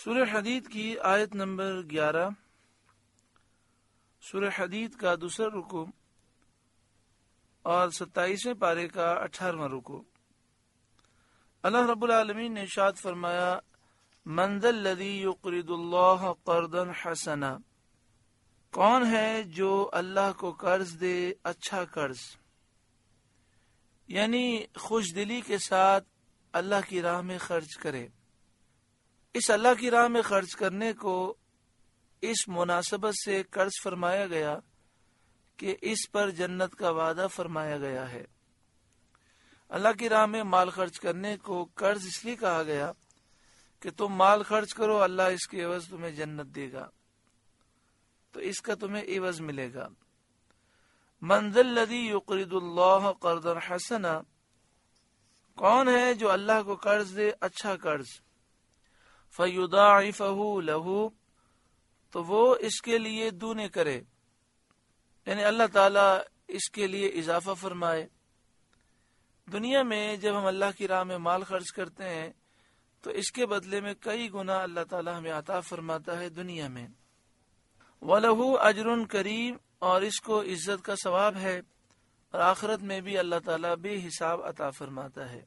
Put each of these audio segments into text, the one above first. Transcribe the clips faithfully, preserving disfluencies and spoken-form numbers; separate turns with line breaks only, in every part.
سورہ حدید کی آیت نمبر گیارہ، سورہ حدید کا دوسرا رکوع اور ستائیسویں پارے کا اٹھارہواں رکوع۔ اللہ رب العالمین نے ارشاد فرمایا، من ذا الذی یقرض اللہ قرضا حسنا، کون ہے جو اللہ کو قرض دے اچھا قرض، یعنی خوش دلی کے ساتھ اللہ کی راہ میں خرچ کرے۔ اس اللہ کی راہ میں خرچ کرنے کو اس مناسبت سے قرض فرمایا گیا کہ اس پر جنت کا وعدہ فرمایا گیا ہے۔ اللہ کی راہ میں مال خرچ کرنے کو قرض اس لیے کہا گیا کہ تم مال خرچ کرو، اللہ اس کے عوض تمہیں جنت دے گا، تو اس کا تمہیں عوض ملے گا۔ من ذا الذی یقرض اللہ قرضا حسنا، کون ہے جو اللہ کو قرض دے اچھا قرض، فَيُضَاعِفَهُ لَهُ، تو وہ اس کے لیے دونے کرے، یعنی اللہ تعالیٰ اس کے لیے اضافہ فرمائے۔ دنیا میں جب ہم اللہ کی راہ میں مال خرچ کرتے ہیں تو اس کے بدلے میں کئی گنا اللہ تعالیٰ ہمیں عطا فرماتا ہے دنیا میں۔ وَلَهُ أَجْرٌ كَرِيمٌ، اور اس کو عزت کا ثواب ہے، اور آخرت میں بھی اللہ تعالیٰ بے حساب عطا فرماتا ہے۔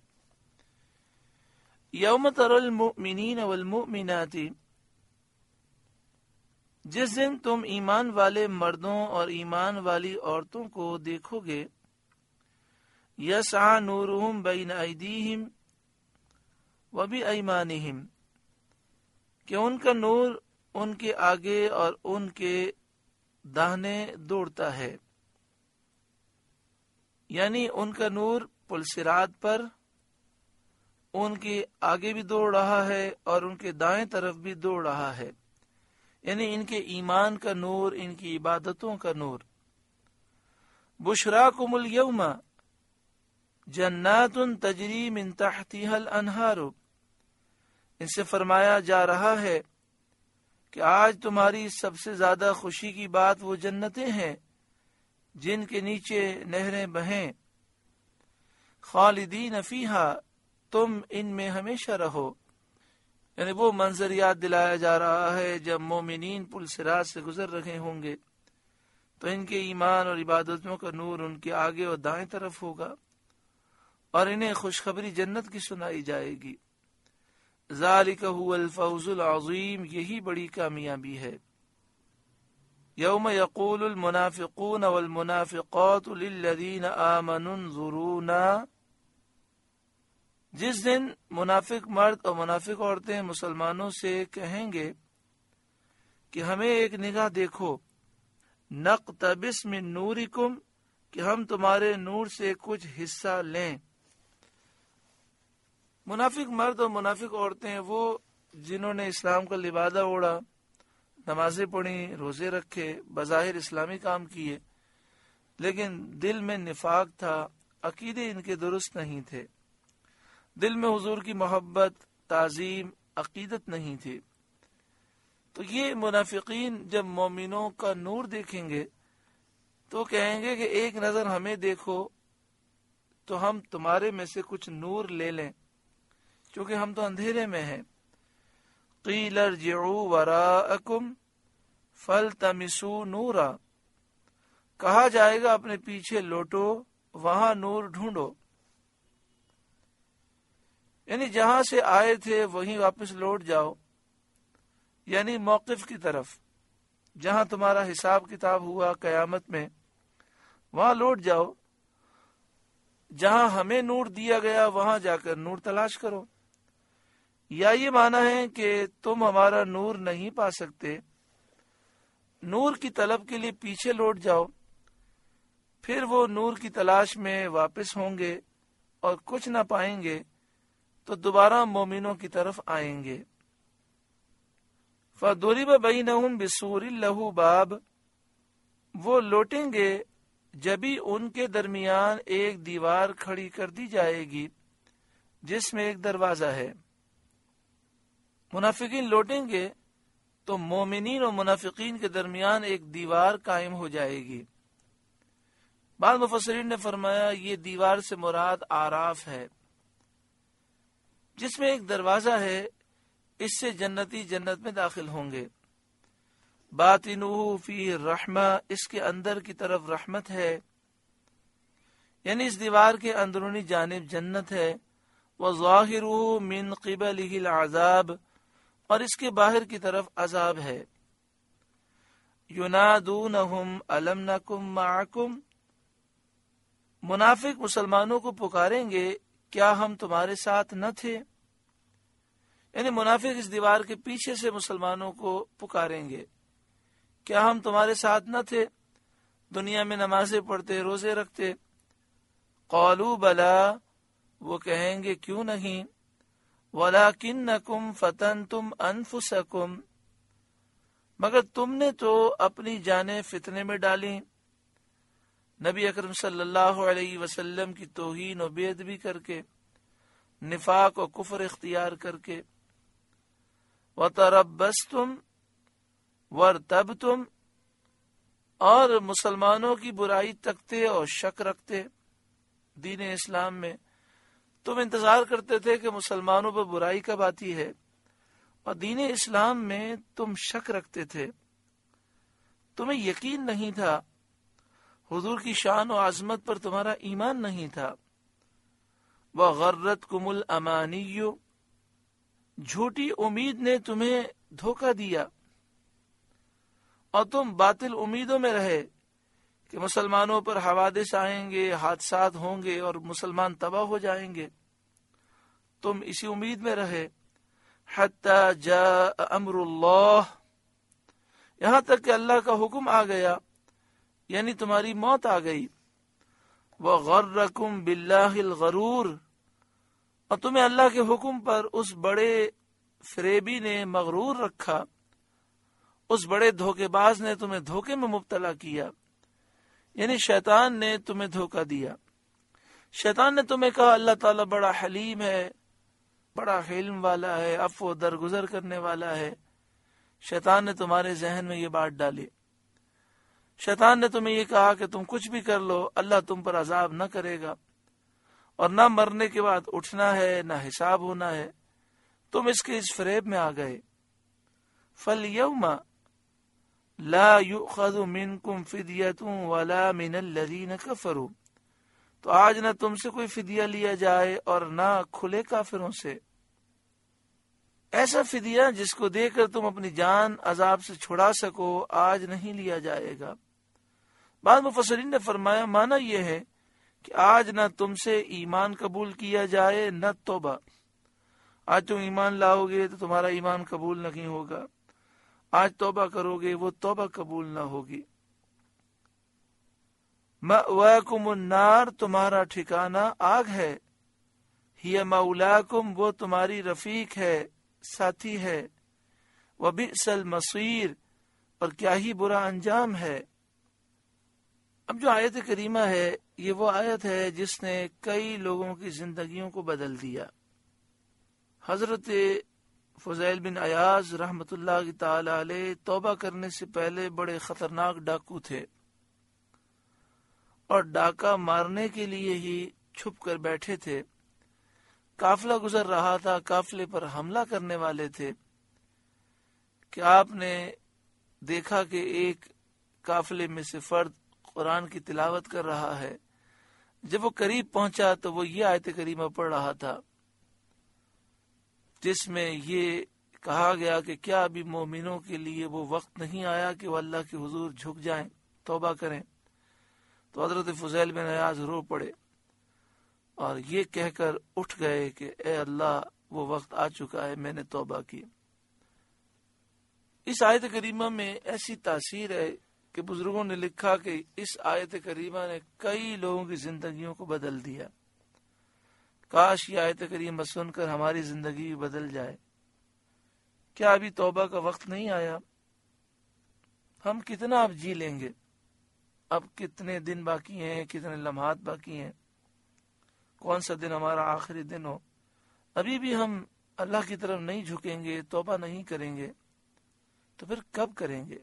یوم تر المؤمنین والمؤمنات، جس دن تم ایمان والے مردوں اور ایمان والی عورتوں کو دیکھو گے، یسعی نورہم بین ایدیہم وبایمانہم، کہ ان کا نور ان کے آگے اور ان کے داہنے دوڑتا ہے، یعنی ان کا نور پل صراط پر ان کے آگے بھی دوڑ رہا ہے اور ان کے دائیں طرف بھی دوڑ رہا ہے، یعنی ان کے ایمان کا نور، ان کی عبادتوں کا نور۔ بشراکم الیوم جنات تجری من تحتها الانہار، ان سے فرمایا جا رہا ہے کہ آج تمہاری سب سے زیادہ خوشی کی بات وہ جنتیں ہیں جن کے نیچے نہریں بہیں، خالدین فیہا، تم ان میں ہمیشہ رہو، یعنی وہ منظر یاد دلایا جا رہا ہے جب مومنین پل صراط سے گزر رہے ہوں گے تو ان کے ایمان اور عبادتوں کا نور ان کے آگے اور دائیں طرف ہوگا اور انہیں خوشخبری جنت کی سنائی جائے گی۔ ذالک هو الفوز العظیم، یہی بڑی کامیابی ہے۔ یوم یقول المنافقون والمنافقات للذین آمنوا انظرونا، جس دن منافق مرد اور منافق عورتیں مسلمانوں سے کہیں گے کہ ہمیں ایک نگاہ دیکھو، نقتبس من نورکم، کہ ہم تمہارے نور سے کچھ حصہ لیں۔ منافق مرد اور منافق عورتیں وہ جنہوں نے اسلام کا لبادہ اوڑھا، نمازیں پڑھی، روزے رکھے، بظاہر اسلامی کام کیے، لیکن دل میں نفاق تھا، عقیدے ان کے درست نہیں تھے، دل میں حضور کی محبت، تعظیم، عقیدت نہیں تھی۔ تو یہ منافقین جب مومنوں کا نور دیکھیں گے تو کہیں گے کہ ایک نظر ہمیں دیکھو تو ہم تمہارے میں سے کچھ نور لے لیں، کیونکہ ہم تو اندھیرے میں ہیں۔ قیل ارجعوا وراءکم فالتمسوا نورا، کہا جائے گا اپنے پیچھے لوٹو، وہاں نور ڈھونڈو، یعنی جہاں سے آئے تھے وہیں واپس لوٹ جاؤ، یعنی موقف کی طرف، جہاں تمہارا حساب کتاب ہوا قیامت میں وہاں لوٹ جاؤ، جہاں ہمیں نور دیا گیا وہاں جا کر نور تلاش کرو۔ یا یہ معنی ہے کہ تم ہمارا نور نہیں پا سکتے، نور کی طلب کے لیے پیچھے لوٹ جاؤ، پھر وہ نور کی تلاش میں واپس ہوں گے اور کچھ نہ پائیں گے تو دوبارہ مومنوں کی طرف آئیں گے۔ فَضُرِبَ بَيْنَهُمْ بِسُورٍ لَهُ بَابٌ، وہ لوٹیں گے جبھی ان کے درمیان ایک دیوار کھڑی کر دی جائے گی جس میں ایک دروازہ ہے۔ منافقین لوٹیں گے تو مومنین اور منافقین کے درمیان ایک دیوار قائم ہو جائے گی۔ بعض مفسرین نے فرمایا یہ دیوار سے مراد آراف ہے، جس میں ایک دروازہ ہے، اس سے جنتی جنت میں داخل ہوں گے. باطنہ فی رحمہ، اس کے اندر کی طرف رحمت ہے، یعنی اس دیوار کے اندرونی جانب جنت ہے. وظاہرہ من قبلہ العذاب، اور اس کے باہر کی طرف عذاب ہے. ینادونہم الم نکم معکم، منافق مسلمانوں کو پکاریں گے کیا ہم تمہارے ساتھ نہ تھے. یعنی منافق اس دیوار کے پیچھے سے مسلمانوں کو پکاریں گے کیا ہم تمہارے ساتھ نہ تھے، دنیا میں نمازیں پڑھتے، روزے رکھتے. قالوا بلا، وہ کہیں گے کیوں نہیں. ولکنکم فتنتم انفسکم، مگر تم نے تو اپنی جانیں فتنے میں ڈالیں، نبی اکرم صلی اللہ علیہ وسلم کی توہین و بے ادبی کر کے، نفاق و کفر اختیار کر کے. وتربصتم وارتبتم، اور مسلمانوں کی برائی تکتے اور شک رکھتے. دین اسلام میں تم انتظار کرتے تھے کہ مسلمانوں پر برائی کب آتی ہے، اور دین اسلام میں تم شک رکھتے تھے، تمہیں یقین نہیں تھا، حضور کی شان و عظمت پر تمہارا ایمان نہیں تھا. وغرتکم الامانی، جھوٹی امید نے تمہیں دھوکہ دیا اور تم باطل امیدوں میں رہے کہ مسلمانوں پر حوادث آئیں گے، حادثات ہوں گے اور مسلمان تباہ ہو جائیں گے. تم اسی امید میں رہے. حتی جاء امر اللہ، یہاں تک کہ اللہ کا حکم آ گیا، یعنی تمہاری موت آ گئی. وغرکم باللہ الغرور، اور تمہیں اللہ کے حکم پر اس بڑے فریبی نے مغرور رکھا، اس بڑے دھوکے باز نے تمہیں دھوکے میں مبتلا کیا، یعنی شیطان نے تمہیں دھوکہ دیا. شیطان نے تمہیں کہا اللہ تعالیٰ بڑا حلیم ہے، بڑا حلم والا ہے، عفو درگزر کرنے والا ہے. شیطان نے تمہارے ذہن میں یہ بات ڈالی. شیطان نے تمہیں یہ کہا کہ تم کچھ بھی کر لو اللہ تم پر عذاب نہ کرے گا، اور نہ مرنے کے بعد اٹھنا ہے نہ حساب ہونا ہے. تم اس کے اس فریب میں آ گئے. فَالْيَوْمَ لَا يُؤْخَذُ مِنْكُمْ فِدْيَةٌ وَلَا مِنَ الَّذِينَ كَفَرُوا، تو آج نہ تم سے کوئی فدیہ لیا جائے اور نہ کھلے کافروں سے. ایسا فدیہ جس کو دے کر تم اپنی جان عذاب سے چھڑا سکو آج نہیں لیا جائے گا. بعض مفسرین نے فرمایا معنی یہ ہے کہ آج نہ تم سے ایمان قبول کیا جائے نہ توبہ. آج تم ایمان لاؤ گے تو تمہارا ایمان قبول نہیں ہوگا، آج توبہ کرو گے وہ توبہ قبول نہ ہوگی. مأواکم النار، تمہارا ٹھکانہ آگ ہے. ہی مولاکم، وہ تمہاری رفیق ہے، ساتھی ہے. وبئس المصیر، اور کیا ہی برا انجام ہے. اب جو آیت کریمہ ہے یہ وہ آیت ہے جس نے کئی لوگوں کی زندگیوں کو بدل دیا. حضرت فضیل بن عیاض رحمت اللہ تعالی علیہ توبہ کرنے سے پہلے بڑے خطرناک ڈاکو تھے، اور ڈاکہ مارنے کے لیے ہی چھپ کر بیٹھے تھے. قافلہ گزر رہا تھا، قافلے پر حملہ کرنے والے تھے کہ آپ نے دیکھا کہ ایک قافلے میں سے فرد قرآن کی تلاوت کر رہا ہے. جب وہ قریب پہنچا تو وہ یہ آیت کریمہ پڑھ رہا تھا جس میں یہ کہا گیا کہ کیا ابھی مومنوں کے لیے وہ وقت نہیں آیا کہ وہ اللہ کے حضور جھک جائیں، توبہ کریں. تو حضرت فضیل بن عیاض رو پڑے اور یہ کہہ کر اٹھ گئے کہ اے اللہ وہ وقت آ چکا ہے، میں نے توبہ کی. اس آیت کریمہ میں ایسی تاثیر ہے کہ بزرگوں نے لکھا کہ اس آیت کریمہ نے کئی لوگوں کی زندگیوں کو بدل دیا. کاش یہ آیت کریمہ سن کر ہماری زندگی بدل جائے. کیا ابھی توبہ کا وقت نہیں آیا؟ ہم کتنا اب جی لیں گے؟ اب کتنے دن باقی ہیں، کتنے لمحات باقی ہیں؟ کون سا دن ہمارا آخری دن ہو؟ ابھی بھی ہم اللہ کی طرف نہیں جھکیں گے، توبہ نہیں کریں گے تو پھر کب کریں گے؟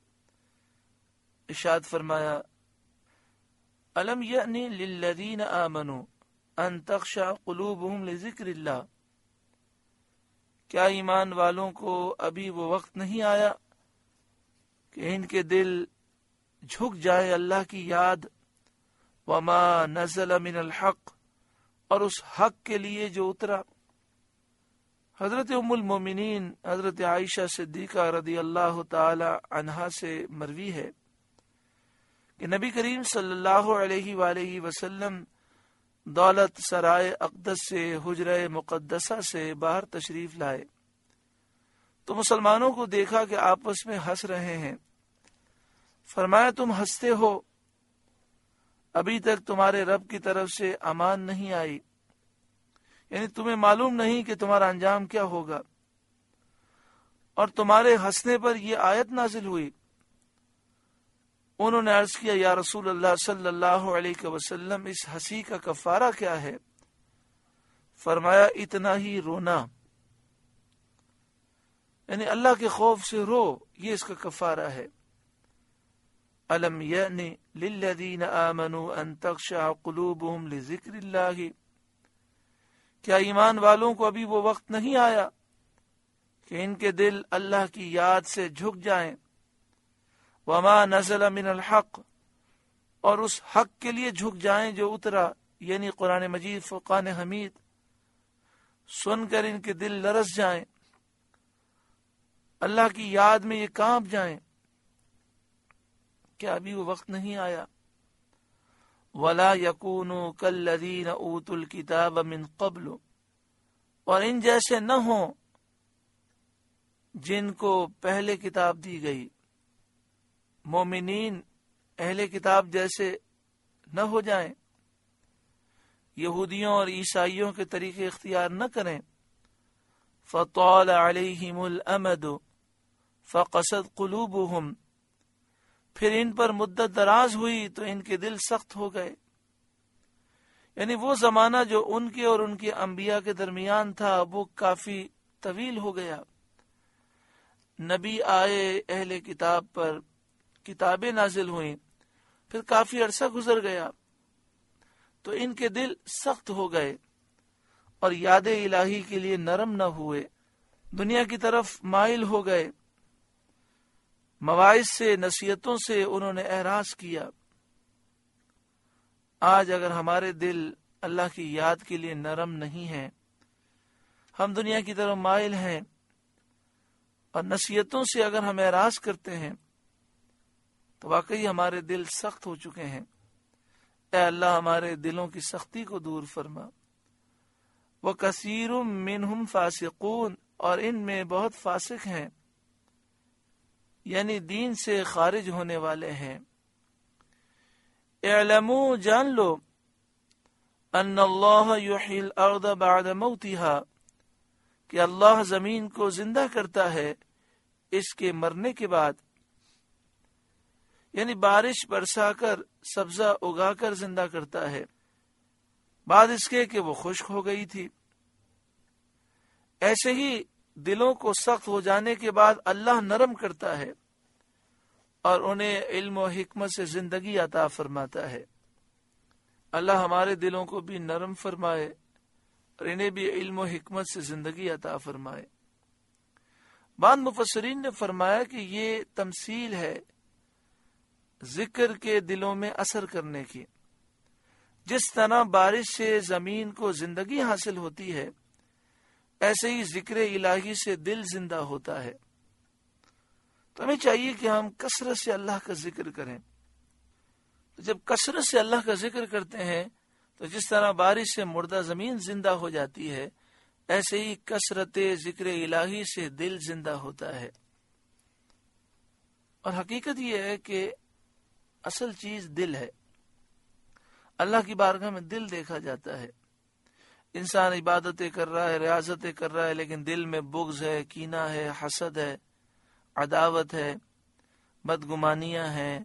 ارشاد فرمایا الم یأنی للذین آمنوا ان تخشع قلوبهم لذکر اللہ، کیا ایمان والوں کو ابھی وہ وقت نہیں آیا کہ ان کے دل جھک جائے اللہ کی یاد، وما نزل من الحق، اور اس حق کے لیے جو اترا۔ حضرت ام المومنین حضرت عائشہ صدیقہ رضی اللہ تعالی عنہا سے مروی ہے کہ نبی کریم صلی اللہ علیہ وآلہ وسلم دولت سرائے اقدس سے حجرہ مقدسہ سے باہر تشریف لائے تو مسلمانوں کو دیکھا کہ آپس میں ہنس رہے ہیں۔ فرمایا تم ہنستے ہو، ابھی تک تمہارے رب کی طرف سے امان نہیں آئی، یعنی تمہیں معلوم نہیں کہ تمہارا انجام کیا ہوگا، اور تمہارے ہنسنے پر یہ آیت نازل ہوئی۔ انہوں نے عرض کیا یا رسول اللہ صلی اللہ علیہ وسلم، اس ہنسی کا کفارہ کیا ہے؟ فرمایا اتنا ہی رونا، یعنی اللہ کے خوف سے رو، یہ اس کا کفارہ ہے۔ الم یأن للذین آمنوا ان تخشع قلوبهم لذکر اللہ، کیا ایمان والوں کو ابھی وہ وقت نہیں آیا کہ ان کے دل اللہ کی یاد سے جھک جائیں، وما نزل من الحق، اور اس حق کے لیے جھک جائیں جو اترا، یعنی قرآن مجید فرقان حمید، سن کر ان کے دل لرز جائیں، اللہ کی یاد میں یہ کانپ جائیں۔ کیا ابھی وہ وقت نہیں آیا؟ وَلَا يَكُونُوا كَالَّذِينَ أُوتُوا الْكِتَابَ مِنْ قَبْلُ، اور ان جیسے نہ ہوں جن کو پہلے کتاب دی گئی۔ مومنین اہل کتاب جیسے نہ ہو جائیں، یہودیوں اور عیسائیوں کے طریقے اختیار نہ کریں۔ فَطَالَ عَلَيْهِمُ الْأَمَدُ فَقَسَتْ قُلُوبُهُمْ، پھر ان پر مدت دراز ہوئی تو ان کے دل سخت ہو گئے، یعنی وہ زمانہ جو ان کے اور ان کے انبیاء کے درمیان تھا وہ کافی طویل ہو گیا۔ نبی آئے اہل کتاب پر، کتابیں نازل ہوئیں، پھر کافی عرصہ گزر گیا تو ان کے دل سخت ہو گئے اور یاد الہی کے لیے نرم نہ ہوئے، دنیا کی طرف مائل ہو گئے، مواعظ سے نصیحتوں سے انہوں نے اعراض کیا۔ آج اگر ہمارے دل اللہ کی یاد کے لیے نرم نہیں ہیں، ہم دنیا کی طرف مائل ہیں اور نصیحتوں سے اگر ہم اعراض کرتے ہیں تو واقعی ہمارے دل سخت ہو چکے ہیں۔ اے اللہ ہمارے دلوں کی سختی کو دور فرما۔ وَكَثِيرٌ مِّنْهُمْ فَاسِقُونَ، اور ان میں بہت فاسق ہیں، یعنی دین سے خارج ہونے والے ہیں۔ اعلموا، جان لو، ان اللہ یحیی الارض بعد موتها، کہ اللہ زمین کو زندہ کرتا ہے اس کے مرنے کے بعد، یعنی بارش برسا کر سبزہ اگا کر زندہ کرتا ہے بعد اس کے کہ وہ خشک ہو گئی تھی۔ ایسے ہی دلوں کو سخت ہو جانے کے بعد اللہ نرم کرتا ہے اور انہیں علم و حکمت سے زندگی عطا فرماتا ہے۔ اللہ ہمارے دلوں کو بھی نرم فرمائے اور انہیں بھی علم و حکمت سے زندگی عطا فرمائے۔ بعض مفسرین نے فرمایا کہ یہ تمثیل ہے ذکر کے دلوں میں اثر کرنے کی۔ جس طرح بارش سے زمین کو زندگی حاصل ہوتی ہے، ایسے ہی ذکر الہی سے دل زندہ ہوتا ہے۔ تو ہمیں چاہیے کہ ہم کثرت سے اللہ کا ذکر کریں۔ جب کثرت سے اللہ کا ذکر کرتے ہیں تو جس طرح بارش سے مردہ زمین زندہ ہو جاتی ہے، ایسے ہی کثرت ذکر الہی سے دل زندہ ہوتا ہے۔ اور حقیقت یہ ہے کہ اصل چیز دل ہے۔ اللہ کی بارگاہ میں دل دیکھا جاتا ہے۔ انسان عبادتیں کر رہا ہے، ریاضتیں کر رہا ہے، لیکن دل میں بغض ہے، کینہ ہے، حسد ہے، عداوت ہے، بدگمانیاں ہیں،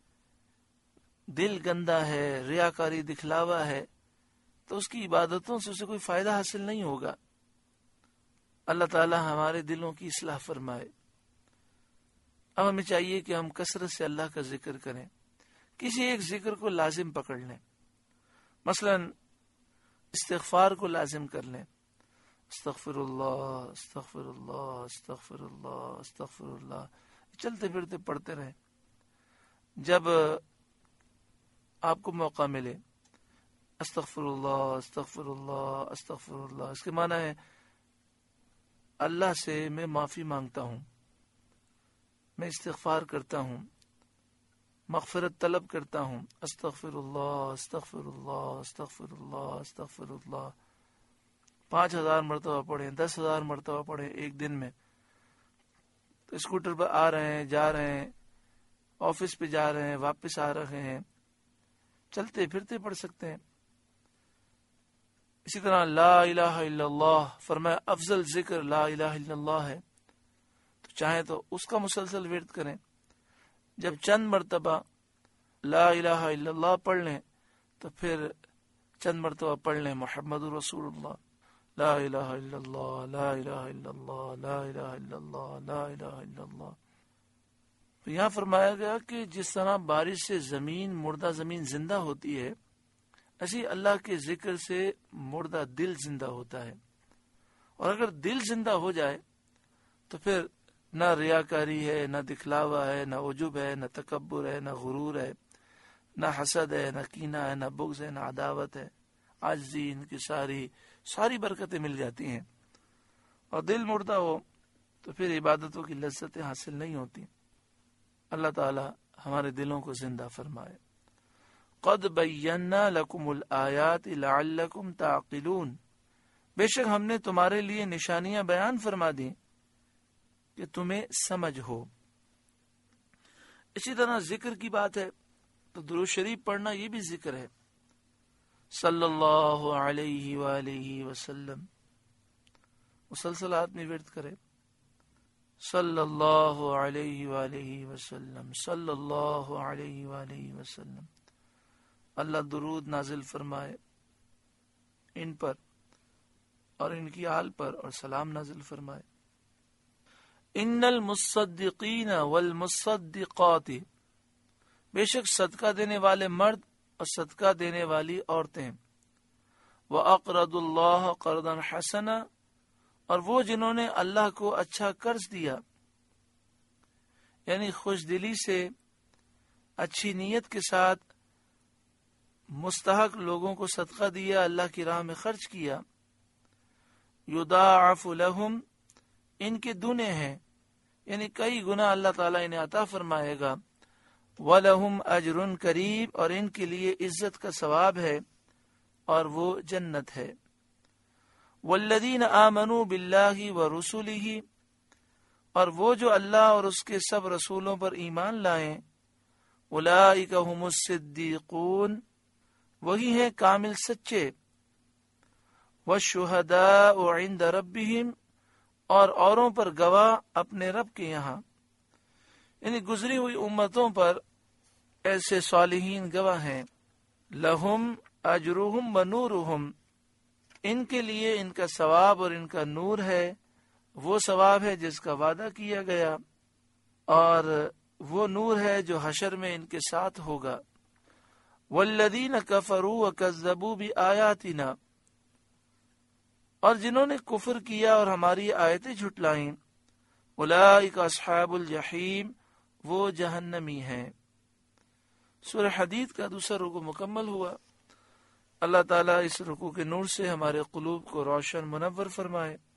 دل گندا ہے، ریاکاری دکھلاوا ہے، تو اس کی عبادتوں سے اسے کوئی فائدہ حاصل نہیں ہوگا۔ اللہ تعالی ہمارے دلوں کی اصلاح فرمائے۔ اب ہمیں چاہیے کہ ہم کثرت سے اللہ کا ذکر کریں، کسی ایک ذکر کو لازم پکڑ لیں، مثلا استغفار کو لازم کر لیں، استغفر اللہ استغفر اللہ استغفر اللہ استغفر اللہ، چلتے پھرتے پڑھتے رہیں. جب آپ کو موقع ملے استغفر اللہ استغفر اللہ استغفر اللہ، اس کے معنی ہے اللہ سے میں معافی مانگتا ہوں، میں استغفار کرتا ہوں، مغفرت طلب کرتا ہوں. استغفر اللہ استغفر اللہ استغفر اللہ استغفر اللہ پانچ ہزار مرتبہ پڑھیں، دس ہزار مرتبہ پڑھیں ایک دن میں. تو اسکوٹر پر آ رہے ہیں، جا رہے ہیں، آفس پہ جا رہے ہیں، واپس آ رہے ہیں، چلتے پھرتے پڑھ سکتے ہیں. اسی طرح لا الہ الا اللہ، فرمایا افضل ذکر لا الہ الا اللہ ہے، تو چاہیں تو اس کا مسلسل ورد کریں. جب چند مرتبہ لا الہ الا اللہ پڑھ لیں تو پھر چند مرتبہ پڑھ لیں محمد رسول اللہ، لا الہ الا اللہ لا الہ الا اللہ لا الہ الا اللہ لا الہ الا اللہ. تو یہاں فرمایا گیا کہ جس طرح بارش سے زمین مردہ زمین زندہ ہوتی ہے، ایسی اللہ کے ذکر سے مردہ دل زندہ ہوتا ہے. اور اگر دل زندہ ہو جائے تو پھر نہ ریاکاری ہے، نہ دکھلاوا ہے، نہ عجب ہے، نہ تکبر ہے، نہ غرور ہے، نہ حسد ہے، نہ کینہ ہے، نہ بغض ہے، نہ عداوت ہے. عاجزی، ان کی ساری ساری برکتیں مل جاتی ہیں. اور دل مردہ ہو تو پھر عبادتوں کی لذتیں حاصل نہیں ہوتی. اللہ تعالی ہمارے دلوں کو زندہ فرمائے. قد بینا لکم الآیات لعلکم تعقلون، بے شک ہم نے تمہارے لیے نشانیاں بیان فرما دی کہ تمہیں سمجھ ہو. اسی طرح ذکر کی بات ہے تو درود شریف پڑھنا یہ بھی ذکر ہے. صلی اللہ علیہ وآلہ وسلم، مسلسل آدمی ورد کرے صلی اللہ علیہ وآلہ وسلم صلی اللہ علیہ وآلہ وسلم. اللہ درود نازل فرمائے ان پر اور ان کی آل پر، اور سلام نازل فرمائے. ان المصدقین والمصدقات، بے شک صدقہ دینے والے مرد اور صدقہ دینے والی عورتیں. وَأَقْرَضُوا اللَّهَ قَرْضًا حَسَنًا، اور وہ جنہوں نے اللہ کو اچھا قرض دیا، یعنی خوش دلی سے اچھی نیت کے ساتھ مستحق لوگوں کو صدقہ دیا، اللہ کی راہ میں خرچ کیا. یضاعف لہم، ان کے دونے ہیں، یعنی کئی گنا اللہ تعالیٰ انہیں عطا فرمائے گا. وَلَهُمْ أَجْرٌ قریب، اور ان کے لیے عزت کا ثواب ہے اور وہ جنت ہے. وَالَّذِينَ آمَنُوا بِاللَّهِ وَرُسُلِهِ، اور وہ جو اللہ اور اس کے سب رسولوں پر ایمان لائیں. أُولَئِكَ هُمُ الصِّدِّيقُونَ، وہی ہیں کامل سچے. وَالشُّهَدَاءُ عِندَ رَبِّهِمْ، اور اوروں پر گواہ اپنے رب کے یہاں، یعنی گزری ہوئی امتوں پر ایسے صالحین گواہ ہیں. لہم اجرہم ونورہم، ان کے لیے ان کا ثواب اور ان کا نور ہے، وہ ثواب ہے جس کا وعدہ کیا گیا، اور وہ نور ہے جو حشر میں ان کے ساتھ ہوگا. والذین کفروا وکذبوا بآیاتنا، اور جنہوں نے کفر کیا اور ہماری آیتیں جھٹلائیں. اولئک اصحاب الجحیم، وہ جہنمی ہیں. سورہ حدید کا دوسرا رکوع مکمل ہوا. اللہ تعالیٰ اس رکوع کے نور سے ہمارے قلوب کو روشن منور فرمائے.